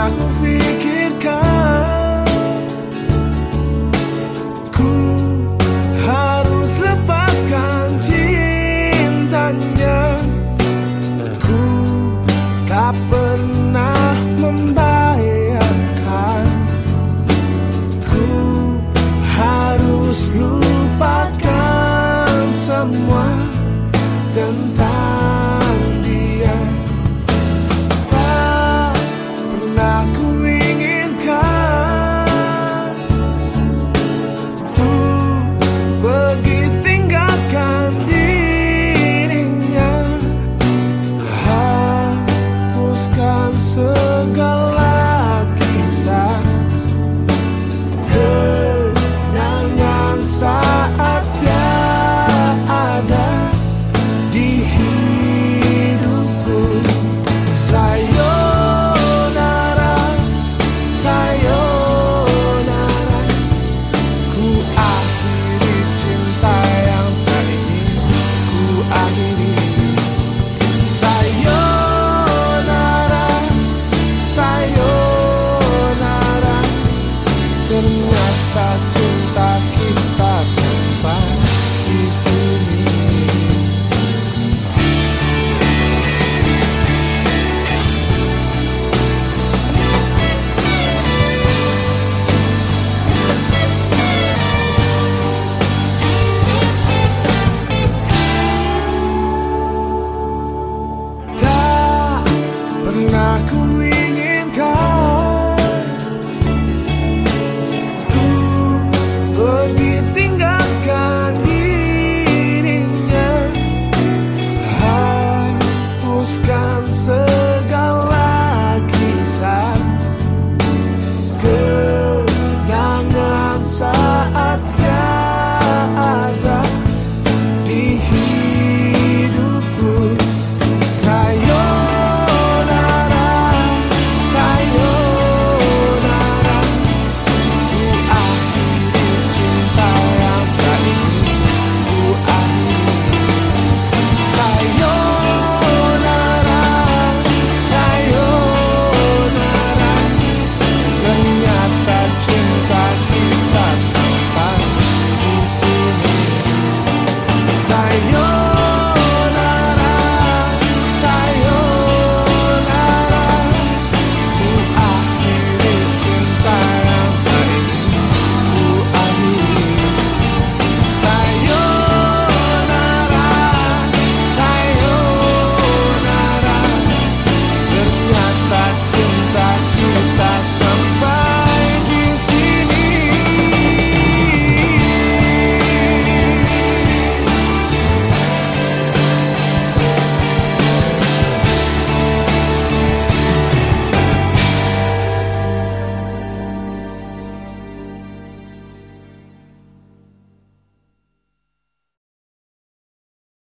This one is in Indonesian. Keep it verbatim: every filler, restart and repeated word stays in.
pernah kufikirkan ku harus lepaskan cintanya. Ku tak pernah membayangkan ku harus lupakan semua tentang dia. Tak pernah ku inginkan untuk pergi tinggalkan dirinya. Hapuskan segala kisah kenangan saat dia ada di hidupku. Sayonara, sayonara, ku akhiri cinta yang tak ingin ku akhiri. Sayonara, sayonara, ternyata cinta kita sampai di sini. Tak pernah ku inginkan